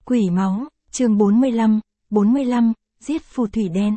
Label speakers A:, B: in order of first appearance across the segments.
A: Quỷ máu, chương 45, giết phù thủy đen.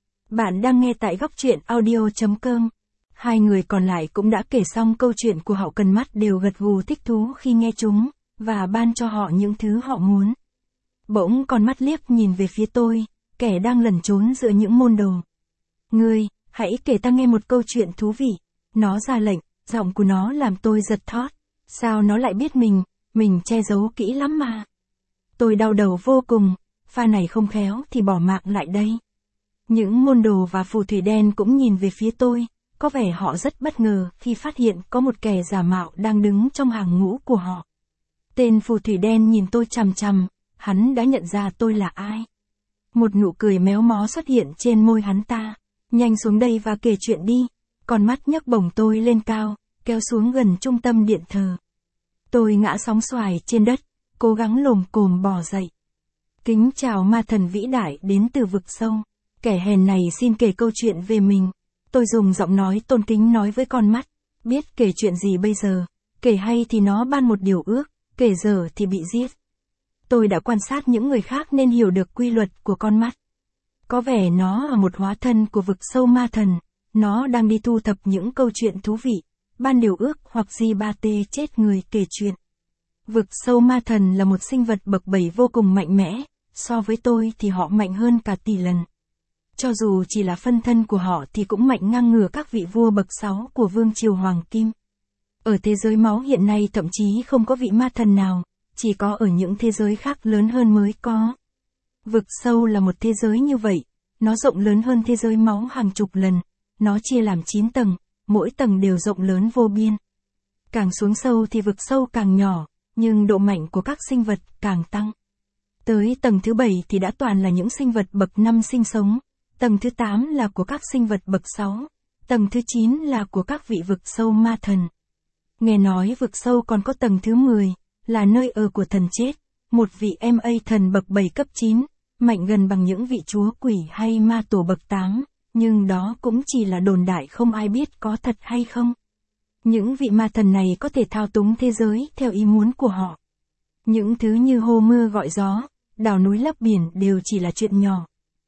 A: Bạn đang nghe tại góc truyện audio.com. Hai người còn lại cũng đã kể xong câu chuyện của họ, cần mắt đều gật gù thích thú khi nghe chúng, và ban cho họ những thứ họ muốn. Bỗng con mắt liếc nhìn về phía tôi, kẻ đang lẩn trốn giữa những môn đồ. Ngươi, hãy kể ta nghe một câu chuyện thú vị. Nó ra lệnh, giọng của nó làm tôi giật thót. Sao nó lại biết mình che giấu kỹ lắm mà. Tôi đau đầu vô cùng, pha này không khéo thì bỏ mạng lại đây. Những môn đồ và phù thủy đen cũng nhìn về phía tôi, có vẻ họ rất bất ngờ khi phát hiện có một kẻ giả mạo đang đứng trong hàng ngũ của họ. Tên phù thủy đen nhìn tôi chằm chằm, hắn đã nhận ra tôi là ai. Một nụ cười méo mó xuất hiện trên môi hắn ta. Nhanh xuống đây và kể chuyện đi. Con mắt nhấc bổng tôi lên cao, kéo xuống gần trung tâm điện thờ. Tôi ngã sóng xoài trên đất, cố gắng lồm cồm bò dậy. Kính chào ma thần vĩ đại đến từ vực sâu. Kẻ hèn này xin kể câu chuyện về mình. Tôi dùng giọng nói tôn kính nói với con mắt. Biết kể chuyện gì bây giờ? Kể hay thì nó ban một điều ước, kể dở thì bị giết. Tôi đã quan sát những người khác nên hiểu được quy luật của con mắt. Có vẻ nó là một hóa thân của vực sâu ma thần. Nó đang đi thu thập những câu chuyện thú vị, ban điều ước hoặc di ba tê chết người kể chuyện. Vực sâu ma thần là một sinh vật bậc 7 vô cùng mạnh mẽ, so với tôi thì họ mạnh hơn cả tỷ lần. Cho dù chỉ là phân thân của họ thì cũng mạnh ngang ngửa các vị vua bậc 6 của vương triều Hoàng Kim. Ở thế giới máu hiện nay thậm chí không có vị ma thần nào, chỉ có ở những thế giới khác lớn hơn mới có. Vực sâu là một thế giới như vậy, nó rộng lớn hơn thế giới máu hàng chục lần, nó chia làm 9 tầng, mỗi tầng đều rộng lớn vô biên. Càng xuống sâu thì vực sâu càng nhỏ, nhưng độ mạnh của các sinh vật càng tăng. Tới tầng thứ 7 thì đã toàn là những sinh vật bậc 5 sinh sống, tầng thứ 8 là của các sinh vật bậc 6, tầng thứ 9 là của các vị vực sâu ma thần. Nghe nói vực sâu còn có tầng thứ 10, là nơi ở của thần chết, một vị MA thần bậc 7 cấp 9, mạnh gần bằng những vị chúa quỷ hay ma tổ bậc 8, nhưng đó cũng chỉ là đồn đại, không ai biết có thật hay không. Những vị ma thần này có thể thao túng thế giới theo ý muốn của họ. Những thứ như hô mưa gọi gió, đào núi lấp biển đều chỉ là chuyện nhỏ.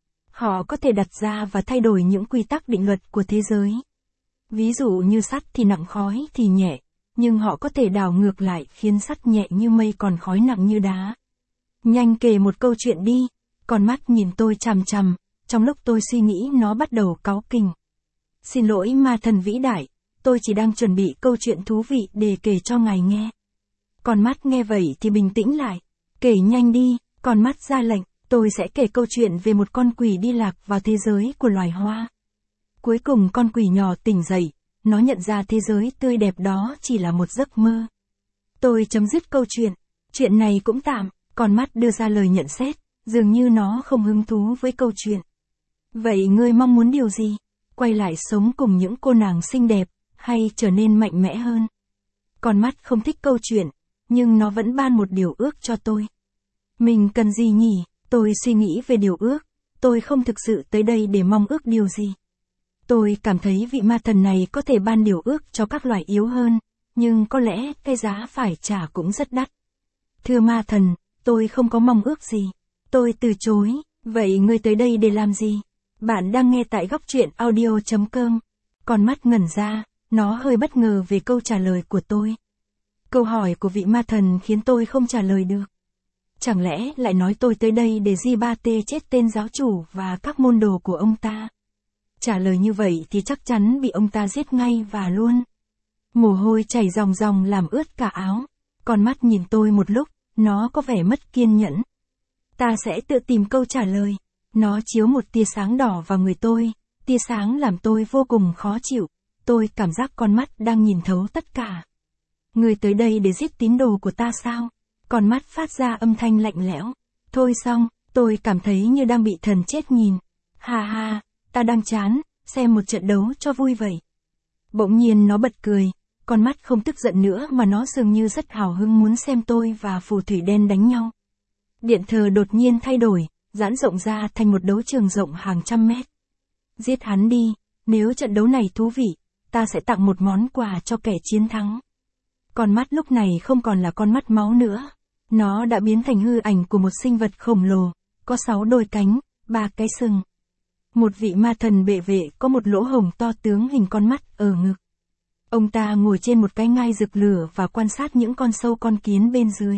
A: Họ có thể đặt ra và thay đổi những quy tắc định luật của thế giới. Ví dụ như sắt thì nặng khói thì nhẹ, nhưng họ có thể đảo ngược lại khiến sắt nhẹ như mây còn khói nặng như đá. Nhanh kể một câu chuyện đi. Con mắt nhìn tôi chằm chằm, trong lúc tôi suy nghĩ nó bắt đầu cáu kỉnh. Xin lỗi ma thần vĩ đại, tôi chỉ đang chuẩn bị câu chuyện thú vị để kể cho ngài nghe. Con mắt nghe vậy thì bình tĩnh lại. Kể nhanh đi, con mắt ra lệnh, tôi sẽ kể câu chuyện về một con quỷ đi lạc vào thế giới của loài hoa. Cuối cùng con quỷ nhỏ tỉnh dậy, nó nhận ra thế giới tươi đẹp đó chỉ là một giấc mơ. Tôi chấm dứt câu chuyện này cũng tạm, con mắt đưa ra lời nhận xét, dường như nó không hứng thú với câu chuyện. Vậy ngươi mong muốn điều gì? Quay lại sống cùng những cô nàng xinh đẹp, hay trở nên mạnh mẽ hơn? Con mắt không thích câu chuyện, nhưng nó vẫn ban một điều ước cho tôi. Mình cần gì nhỉ? Tôi suy nghĩ về điều ước, tôi không thực sự tới đây để mong ước điều gì. Tôi cảm thấy vị ma thần này có thể ban điều ước cho các loài yếu hơn, nhưng có lẽ cái giá phải trả cũng rất đắt. Thưa ma thần, tôi không có mong ước gì. Tôi từ chối. Vậy ngươi tới đây để làm gì? Bạn đang nghe tại góc truyện audio.com. Con mắt ngẩn ra, nó hơi bất ngờ về câu trả lời của tôi. Câu hỏi của vị ma thần khiến tôi không trả lời được. Chẳng lẽ lại nói tôi tới đây để di ba tê chết tên giáo chủ và các môn đồ của ông ta? Trả lời như vậy thì chắc chắn bị ông ta giết ngay và luôn. Mồ hôi chảy ròng ròng làm ướt cả áo. Con mắt nhìn tôi một lúc, nó có vẻ mất kiên nhẫn. Ta sẽ tự tìm câu trả lời. Nó chiếu một tia sáng đỏ vào người tôi, tia sáng làm tôi vô cùng khó chịu. Tôi cảm giác con mắt đang nhìn thấu tất cả. Ngươi tới đây để giết tín đồ của ta sao? Con mắt phát ra âm thanh lạnh lẽo. Thôi xong, tôi cảm thấy như đang bị thần chết nhìn. Ha ha, ta đang chán, xem một trận đấu cho vui vậy. Bỗng nhiên nó bật cười, con mắt không tức giận nữa mà nó dường như rất hào hứng muốn xem tôi và phù thủy đen đánh nhau. Điện thờ đột nhiên thay đổi, giãn rộng ra thành một đấu trường rộng hàng trăm mét. Giết hắn đi, nếu trận đấu này thú vị, ta sẽ tặng một món quà cho kẻ chiến thắng. Con mắt lúc này không còn là con mắt máu nữa. Nó đã biến thành hư ảnh của một sinh vật khổng lồ, có 6 đôi cánh, 3 cái sừng. Một vị ma thần bệ vệ có một lỗ hổng to tướng hình con mắt ở ngực. Ông ta ngồi trên một cái ngai rực lửa và quan sát những con sâu con kiến bên dưới.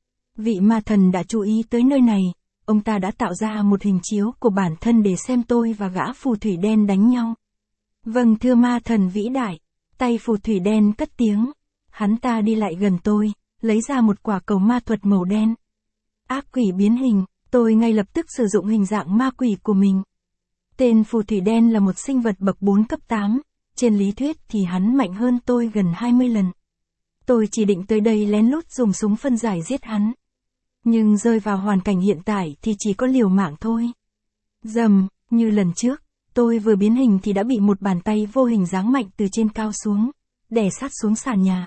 A: Vị ma thần đã chú ý tới nơi này, ông ta đã tạo ra một hình chiếu của bản thân để xem tôi và gã phù thủy đen đánh nhau. Vâng thưa ma thần vĩ đại, tay phù thủy đen cất tiếng. Hắn ta đi lại gần tôi, lấy ra một quả cầu ma thuật màu đen. Ác quỷ biến hình, tôi ngay lập tức sử dụng hình dạng ma quỷ của mình. Tên phù thủy đen là một sinh vật bậc 4 cấp 8, trên lý thuyết thì hắn mạnh hơn tôi gần 20 lần. Tôi chỉ định tới đây lén lút dùng súng phân giải giết hắn. Nhưng rơi vào hoàn cảnh hiện tại thì chỉ có liều mạng thôi. Rầm, như lần trước, tôi vừa biến hình thì đã bị một bàn tay vô hình giáng mạnh từ trên cao xuống, đè sát xuống sàn nhà.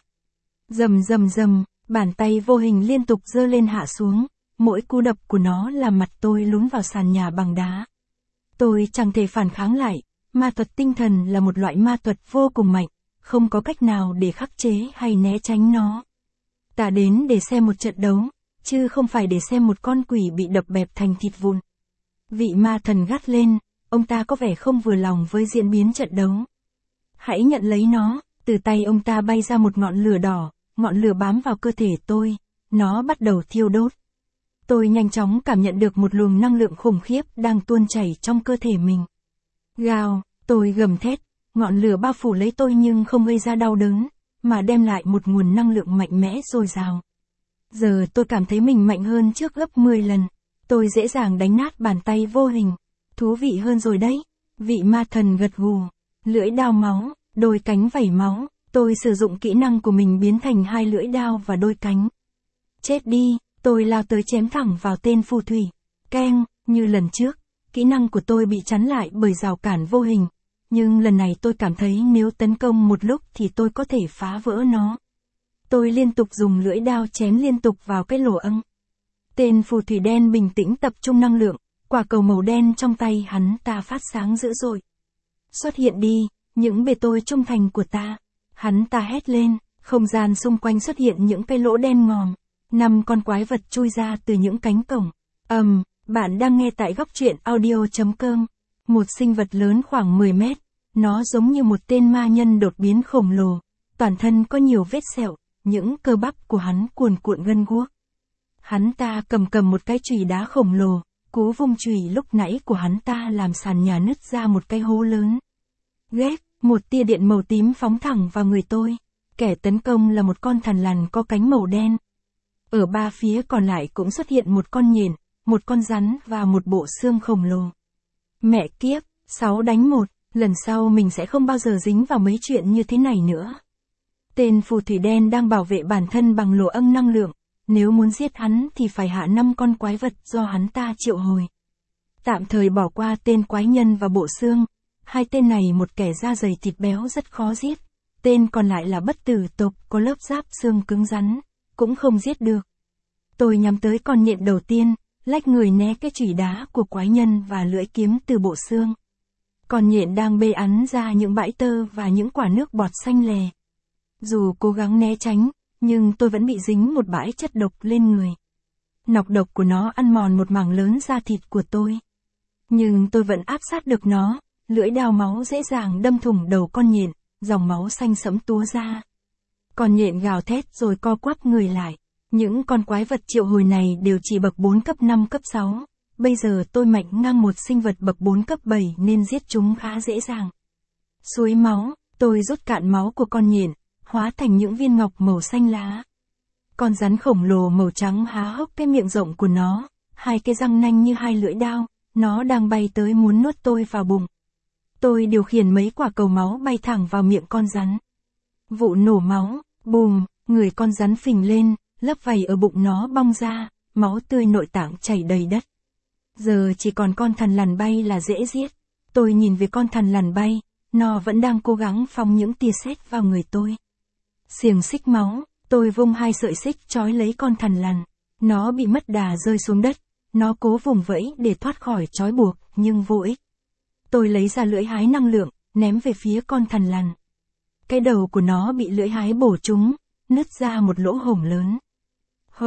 A: Rầm rầm rầm, bàn tay vô hình liên tục giơ lên hạ xuống, mỗi cú đập của nó làm mặt tôi lún vào sàn nhà bằng đá. Tôi chẳng thể phản kháng lại, ma thuật tinh thần là một loại ma thuật vô cùng mạnh, không có cách nào để khắc chế hay né tránh nó. Ta đến để xem một trận đấu, chứ không phải để xem một con quỷ bị đập bẹp thành thịt vụn. Vị ma thần gắt lên, ông ta có vẻ không vừa lòng với diễn biến trận đấu. Hãy nhận lấy nó, từ tay ông ta bay ra một ngọn lửa đỏ, ngọn lửa bám vào cơ thể tôi, nó bắt đầu thiêu đốt. Tôi nhanh chóng cảm nhận được một luồng năng lượng khủng khiếp đang tuôn chảy trong cơ thể mình. Gào, tôi gầm thét, ngọn lửa bao phủ lấy tôi nhưng không gây ra đau đớn, mà đem lại một nguồn năng lượng mạnh mẽ dồi dào. Giờ tôi cảm thấy mình mạnh hơn trước gấp 10 lần. Tôi dễ dàng đánh nát bàn tay vô hình. Thú vị hơn rồi đấy. Vị ma thần gật gù. Lưỡi đao máu, đôi cánh vẩy máu. Tôi sử dụng kỹ năng của mình biến thành 2 lưỡi đao và đôi cánh. Chết đi, tôi lao tới chém thẳng vào tên phù thủy. Keng, như lần trước, kỹ năng của tôi bị chắn lại bởi rào cản vô hình. Nhưng lần này tôi cảm thấy nếu tấn công một lúc thì tôi có thể phá vỡ nó. Tôi liên tục dùng lưỡi đao chém liên tục vào cái lỗ âng. Tên phù thủy đen bình tĩnh tập trung năng lượng, quả cầu màu đen trong tay hắn ta phát sáng dữ dội. Xuất hiện đi, những bề tôi trung thành của ta. Hắn ta hét lên, không gian xung quanh xuất hiện những cái lỗ đen ngòm. 5 con quái vật chui ra từ những cánh cổng. Bạn đang nghe tại góc truyện audio.com. Một sinh vật lớn khoảng 10 mét. Nó giống như một tên ma nhân đột biến khổng lồ. Toàn thân có nhiều vết sẹo. Những cơ bắp của hắn cuồn cuộn gân guốc. Hắn ta cầm một cái chùy đá khổng lồ, cú vung chùy lúc nãy của hắn ta làm sàn nhà nứt ra một cái hố lớn. Ghét, một tia điện màu tím phóng thẳng vào người tôi. Kẻ tấn công là một con thằn lằn có cánh màu đen. Ở 3 phía còn lại cũng xuất hiện một con nhện, một con rắn và một bộ xương khổng lồ. Mẹ kiếp, 6 đánh 1, lần sau mình sẽ không bao giờ dính vào mấy chuyện như thế này nữa. Tên phù thủy đen đang bảo vệ bản thân bằng lỗ âng năng lượng, nếu muốn giết hắn thì phải hạ 5 con quái vật do hắn ta triệu hồi. Tạm thời bỏ qua tên quái nhân và bộ xương, 2 tên này một kẻ da dày thịt béo rất khó giết, tên còn lại là bất tử tộc có lớp giáp xương cứng rắn, cũng không giết được. Tôi nhắm tới con nhện đầu tiên, lách người né cái chùy đá của quái nhân và lưỡi kiếm từ bộ xương. Con nhện đang bê ắn ra những bãi tơ và những quả nước bọt xanh lè. Dù cố gắng né tránh, nhưng tôi vẫn bị dính một bãi chất độc lên người. Nọc độc của nó ăn mòn một mảng lớn da thịt của tôi. Nhưng tôi vẫn áp sát được nó, lưỡi đao máu dễ dàng đâm thủng đầu con nhện, dòng máu xanh sẫm túa ra. Con nhện gào thét rồi co quắp người lại. Những con quái vật triệu hồi này đều chỉ bậc 4 cấp 5 cấp 6. Bây giờ tôi mạnh ngang một sinh vật bậc 4 cấp 7 nên giết chúng khá dễ dàng. Suối máu, tôi rút cạn máu của con nhện, hóa thành những viên ngọc màu xanh lá. Con rắn khổng lồ màu trắng há hốc cái miệng rộng của nó, 2 cái răng nanh như 2 lưỡi dao, nó đang bay tới muốn nuốt tôi vào bụng. Tôi điều khiển mấy quả cầu máu bay thẳng vào miệng con rắn. Vụ nổ máu, bùm, người con rắn phình lên, lớp vảy ở bụng nó bong ra, máu tươi nội tạng chảy đầy đất. Giờ chỉ còn con thằn lằn bay là dễ giết. Tôi nhìn về con thằn lằn bay, nó vẫn đang cố gắng phóng những tia sét vào người tôi. Xiềng xích máu, tôi vung 2 sợi xích trói lấy con thằn lằn. Nó bị mất đà rơi xuống đất, nó cố vùng vẫy để thoát khỏi trói buộc, nhưng vô ích. Tôi lấy ra lưỡi hái năng lượng, ném về phía con thằn lằn. Cái đầu của nó bị lưỡi hái bổ trúng, nứt ra một lỗ hổng lớn. Hộc,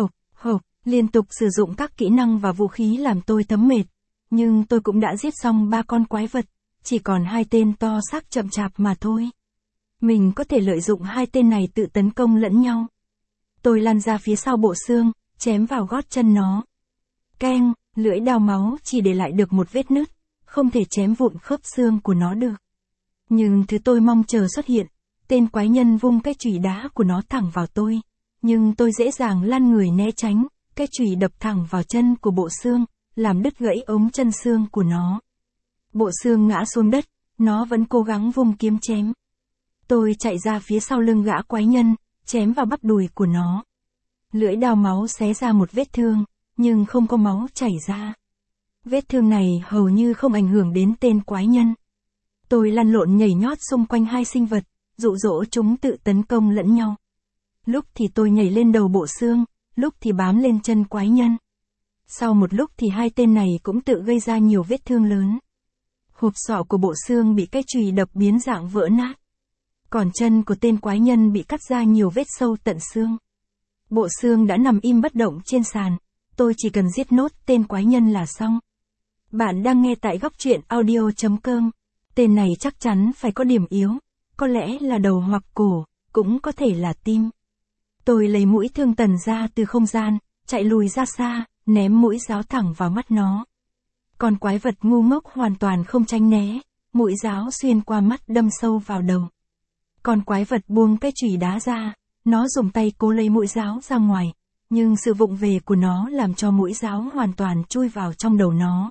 A: Liên tục sử dụng các kỹ năng và vũ khí làm tôi thấm mệt. Nhưng tôi cũng đã giết xong 3 con quái vật, chỉ còn 2 tên to xác chậm chạp mà thôi. Mình có thể lợi dụng 2 tên này tự tấn công lẫn nhau. Tôi lăn ra phía sau bộ xương, chém vào gót chân nó. Keng, lưỡi đao máu chỉ để lại được một vết nứt, không thể chém vụn khớp xương của nó được. Nhưng thứ tôi mong chờ xuất hiện, tên quái nhân vung cái chùy đá của nó thẳng vào tôi. Nhưng tôi dễ dàng lăn người né tránh, cái chùy đập thẳng vào chân của bộ xương, làm đứt gãy ống chân xương của nó. Bộ xương ngã xuống đất, nó vẫn cố gắng vung kiếm chém. Tôi chạy ra phía sau lưng gã quái nhân, chém vào bắp đùi của nó. Lưỡi đao máu xé ra một vết thương, nhưng không có máu chảy ra. Vết thương này hầu như không ảnh hưởng đến tên quái nhân. Tôi lăn lộn nhảy nhót xung quanh 2 sinh vật, dụ dỗ chúng tự tấn công lẫn nhau. Lúc thì tôi nhảy lên đầu bộ xương, lúc thì bám lên chân quái nhân. Sau một lúc thì 2 tên này cũng tự gây ra nhiều vết thương lớn. Hộp sọ của bộ xương bị cái chùy đập biến dạng vỡ nát. Còn chân của tên quái nhân bị cắt ra nhiều vết sâu tận xương. Bộ xương đã nằm im bất động trên sàn, tôi chỉ cần giết nốt tên quái nhân là xong. Bạn đang nghe tại góc truyện audio.com. Tên này chắc chắn phải có điểm yếu, có lẽ là đầu hoặc cổ, cũng có thể là tim. Tôi lấy mũi thương tần ra từ không gian, chạy lùi ra xa, ném mũi giáo thẳng vào mắt nó. Con quái vật ngu ngốc hoàn toàn không tránh né, mũi giáo xuyên qua mắt đâm sâu vào đầu. Con quái vật buông cái chùy đá ra, nó dùng tay cố lấy mũi giáo ra ngoài, nhưng sự vụng về của nó làm cho mũi giáo hoàn toàn chui vào trong đầu nó.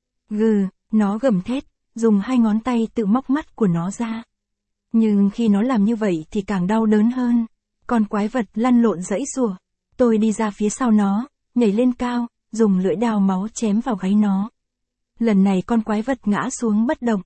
A: Nó gầm thét, dùng 2 ngón tay tự móc mắt của nó ra. Nhưng khi nó làm như vậy thì càng đau đớn hơn. Con quái vật lăn lộn giãy giụa. Tôi đi ra phía sau nó, nhảy lên cao, dùng lưỡi đao máu chém vào gáy nó. Lần này con quái vật ngã xuống bất động.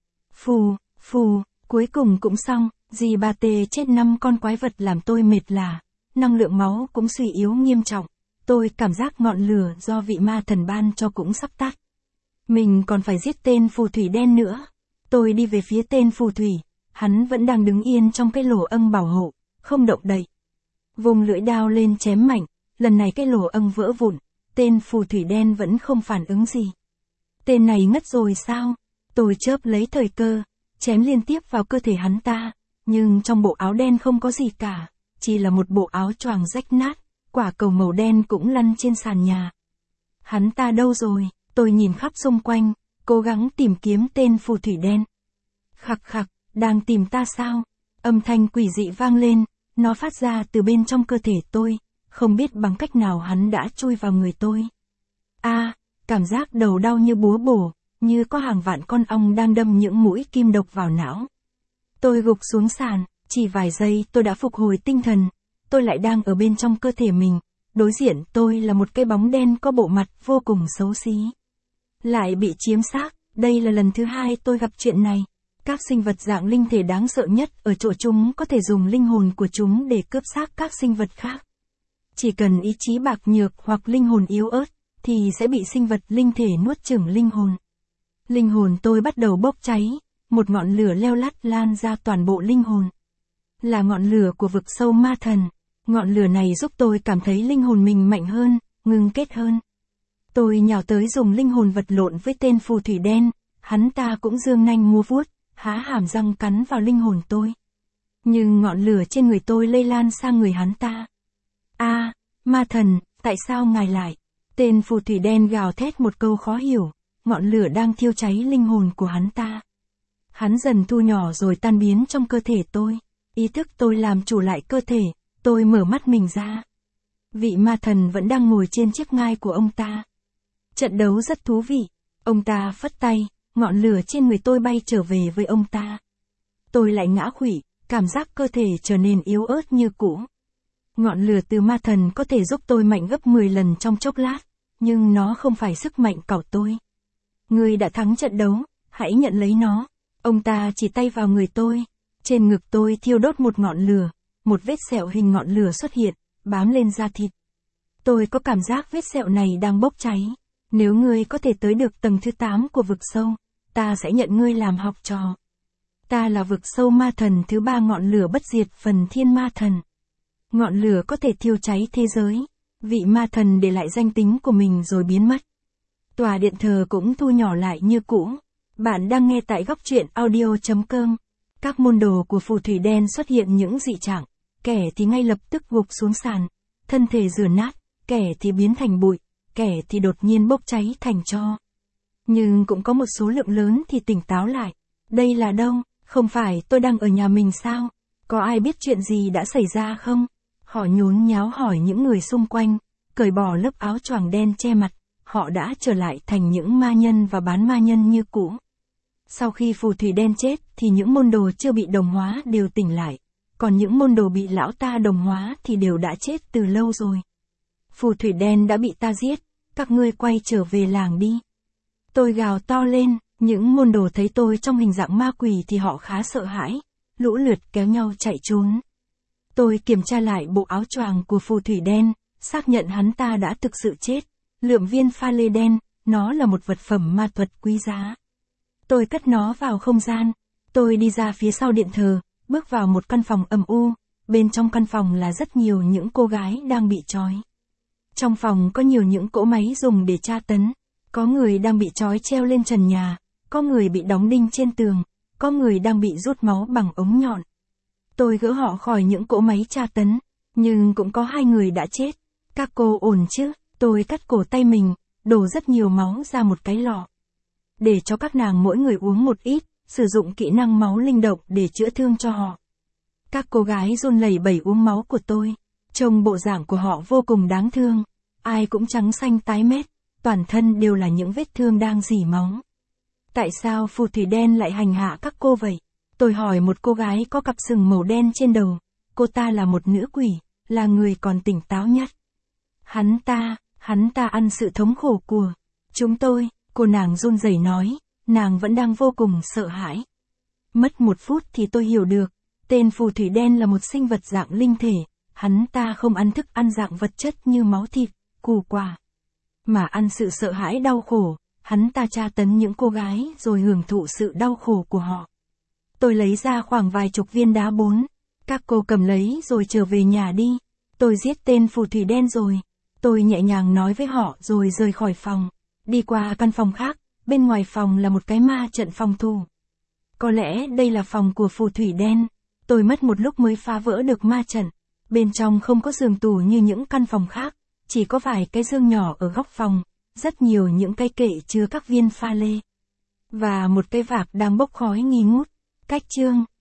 A: Phù, cuối cùng cũng xong. Dì bà tê chết 5 con quái vật làm tôi mệt lả. Năng lượng máu cũng suy yếu nghiêm trọng. Tôi cảm giác ngọn lửa do vị ma thần ban cho cũng sắp tắt. Mình còn phải giết tên phù thủy đen nữa. Tôi đi về phía tên phù thủy. Hắn vẫn đang đứng yên trong cái lỗ âng bảo hộ, không động đậy. Vùng lưỡi đao lên chém mạnh, lần này cái lỗ âng vỡ vụn. Tên phù thủy đen vẫn không phản ứng gì. Tên này ngất rồi sao? Tôi chớp lấy thời cơ, chém liên tiếp vào cơ thể hắn ta. Nhưng trong bộ áo đen không có gì cả, chỉ là một bộ áo choàng rách nát, quả cầu màu đen cũng lăn trên sàn nhà. Hắn ta đâu rồi? Tôi nhìn khắp xung quanh, cố gắng tìm kiếm tên phù thủy đen. Khặc, đang tìm ta sao? Âm thanh quỷ dị vang lên, nó phát ra từ bên trong cơ thể tôi, không biết bằng cách nào hắn đã chui vào người tôi. Cảm giác đầu đau như búa bổ, như có hàng vạn con ong đang đâm những mũi kim độc vào não. Tôi gục xuống sàn, chỉ vài giây tôi đã phục hồi tinh thần. Tôi lại đang ở bên trong cơ thể mình, đối diện tôi là một cái bóng đen có bộ mặt vô cùng xấu xí. Lại bị chiếm xác, đây là lần thứ 2 tôi gặp chuyện này. Các sinh vật dạng linh thể đáng sợ nhất ở chỗ chúng có thể dùng linh hồn của chúng để cướp xác các sinh vật khác. Chỉ cần ý chí bạc nhược hoặc linh hồn yếu ớt, thì sẽ bị sinh vật linh thể nuốt chửng linh hồn. Linh hồn tôi bắt đầu bốc cháy, một ngọn lửa leo lắt lan ra toàn bộ linh hồn. Là ngọn lửa của vực sâu ma thần. Ngọn lửa này giúp tôi cảm thấy linh hồn mình mạnh hơn, ngưng kết hơn. Tôi nhào tới dùng linh hồn vật lộn với tên phù thủy đen, hắn ta cũng giương nanh múa vuốt, há hàm răng cắn vào linh hồn tôi. Nhưng ngọn lửa trên người tôi lây lan sang người hắn ta. Ma thần, tại sao ngài lại? Tên phù thủy đen gào thét một câu khó hiểu, ngọn lửa đang thiêu cháy linh hồn của hắn ta. Hắn dần thu nhỏ rồi tan biến trong cơ thể tôi. Ý thức tôi làm chủ lại cơ thể, tôi mở mắt mình ra. Vị ma thần vẫn đang ngồi trên chiếc ngai của ông ta. Trận đấu rất thú vị. Ông ta phất tay, ngọn lửa trên người tôi bay trở về với ông ta. Tôi lại ngã khuỵu, cảm giác cơ thể trở nên yếu ớt như cũ. Ngọn lửa từ ma thần có thể giúp tôi mạnh gấp 10 lần trong chốc lát, nhưng nó không phải sức mạnh của tôi. Ngươi đã thắng trận đấu, hãy nhận lấy nó. Ông ta chỉ tay vào người tôi. Trên ngực tôi thiêu đốt một ngọn lửa, một vết sẹo hình ngọn lửa xuất hiện, bám lên da thịt. Tôi có cảm giác vết sẹo này đang bốc cháy. Nếu ngươi có thể tới được tầng thứ 8 của vực sâu, ta sẽ nhận ngươi làm học trò. Ta là vực sâu ma thần thứ 3 ngọn lửa bất diệt phần thiên ma thần. Ngọn lửa có thể thiêu cháy thế giới. Vị ma thần để lại danh tính của mình rồi biến mất. Tòa điện thờ cũng thu nhỏ lại như cũ. Bạn đang nghe tại góc truyện audio.com. Các môn đồ của phù thủy đen xuất hiện những dị trạng. Kẻ thì ngay lập tức gục xuống sàn, thân thể rửa nát, kẻ thì biến thành bụi, kẻ thì đột nhiên bốc cháy thành tro. Nhưng cũng có một số lượng lớn thì tỉnh táo lại. Đây là đâu? Không phải tôi đang ở nhà mình sao? Có ai biết chuyện gì đã xảy ra không? Họ nhốn nháo hỏi những người xung quanh, cởi bỏ lớp áo choàng đen che mặt, họ đã trở lại thành những ma nhân và bán ma nhân như cũ. Sau khi phù thủy đen chết thì những môn đồ chưa bị đồng hóa đều tỉnh lại, còn những môn đồ bị lão ta đồng hóa thì đều đã chết từ lâu rồi. Phù thủy đen đã bị ta giết, các ngươi quay trở về làng đi. Tôi gào to lên, những môn đồ thấy tôi trong hình dạng ma quỷ thì họ khá sợ hãi, lũ lượt kéo nhau chạy trốn. Tôi kiểm tra lại bộ áo choàng của phù thủy đen, xác nhận hắn ta đã thực sự chết. Lượm viên pha lê đen, nó là một vật phẩm ma thuật quý giá. Tôi cất nó vào không gian. Tôi đi ra phía sau điện thờ, bước vào một căn phòng âm u. Bên trong căn phòng là rất nhiều những cô gái đang bị trói. Trong phòng có nhiều những cỗ máy dùng để tra tấn. Có người đang bị trói treo lên trần nhà, có người bị đóng đinh trên tường, có người đang bị rút máu bằng ống nhọn. Tôi gỡ họ khỏi những cỗ máy tra tấn, nhưng cũng có 2 người đã chết. Các cô ổn chứ? Tôi cắt cổ tay mình, đổ rất nhiều máu ra một cái lọ. Để cho các nàng mỗi người uống một ít, sử dụng kỹ năng máu linh động để chữa thương cho họ. Các cô gái run lẩy bẩy uống máu của tôi. Trông bộ dạng của họ vô cùng đáng thương. Ai cũng trắng xanh tái mét, toàn thân đều là những vết thương đang rỉ máu. Tại sao phù thủy đen lại hành hạ các cô vậy? Tôi hỏi một cô gái có cặp sừng màu đen trên đầu. Cô ta là một nữ quỷ, là người còn tỉnh táo nhất. Hắn ta ăn sự thống khổ của chúng tôi, cô nàng run rẩy nói, nàng vẫn đang vô cùng sợ hãi. Mất 1 phút thì tôi hiểu được, tên phù thủy đen là một sinh vật dạng linh thể, hắn ta không ăn thức ăn dạng vật chất như máu thịt, củ quả, mà ăn sự sợ hãi đau khổ, hắn ta tra tấn những cô gái rồi hưởng thụ sự đau khổ của họ. Tôi lấy ra khoảng vài chục viên đá 4, các cô cầm lấy rồi trở về nhà đi, tôi giết tên phù thủy đen rồi. Tôi nhẹ nhàng nói với họ rồi rời khỏi phòng, đi qua căn phòng khác, bên ngoài phòng là một cái ma trận phòng thủ. Có lẽ đây là phòng của phù thủy đen, tôi mất một lúc mới phá vỡ được ma trận, bên trong không có giường tủ như những căn phòng khác, chỉ có vài cái giường nhỏ ở góc phòng, rất nhiều những cái kệ chứa các viên pha lê, và một cái vạc đang bốc khói nghi ngút. Cách chương